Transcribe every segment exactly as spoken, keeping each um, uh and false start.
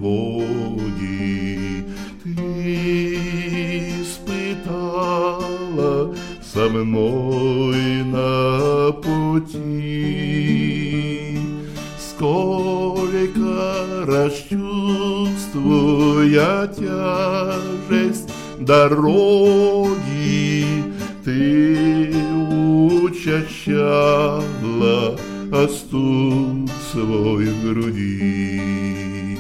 тревоги ты испытала со мной на пути. Сколько раз чувствуя тяжесть дороги, ты учащала оступ свой в груди.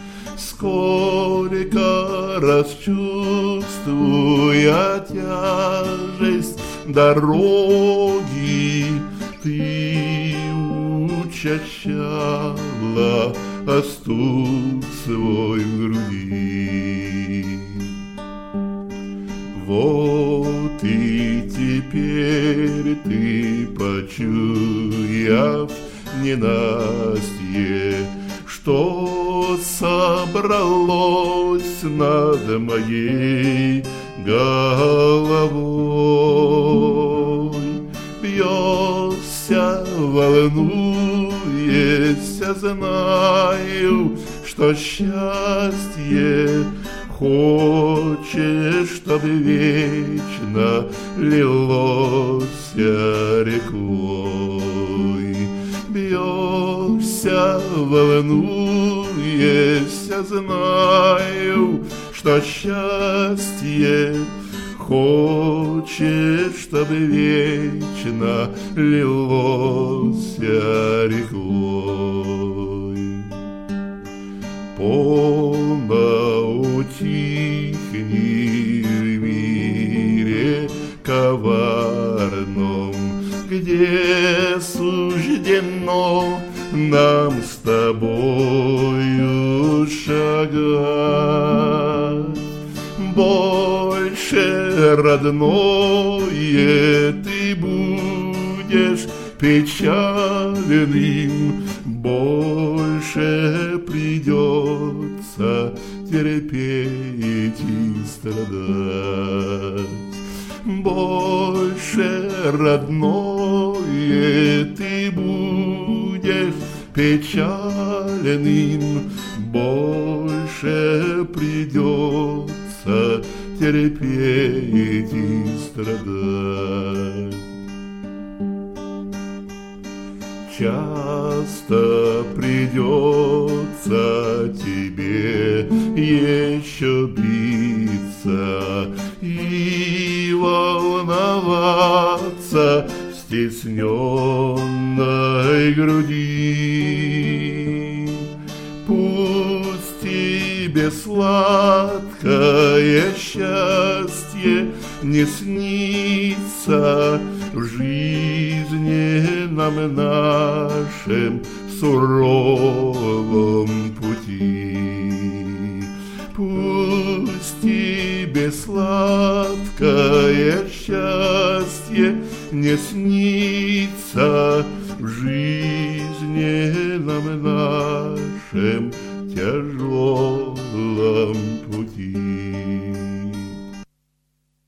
Сколько раз чувствуя тяжесть дороги, ты учащала оступ свой в груди. Вот и теперь ты, почуяв ненастье, что собралось над моей головой, бьешься, волнуешься, знаю, что счастье хочешь, чтобы вечно лилось рекой. Бьешься, волнуешься, знаю, что счастье хочешь, чтобы вечно лилось рекой. Полно утихни в мире коварном, где суждено нам с тобою шагать. Больше, родное, ты будешь печальным, больше придется терпеть и страдать. Больше, родное, ты будешь печальным, больше придется терпеть и страдать. Часто придется тебе еще биться и волноваться в стесненной груди. Пусть тебе сладкое счастье не снится в жизни нам нашем суровом пути. Пусть тебе сладкое счастье не снится в жизни нам нашем тяжелом пути.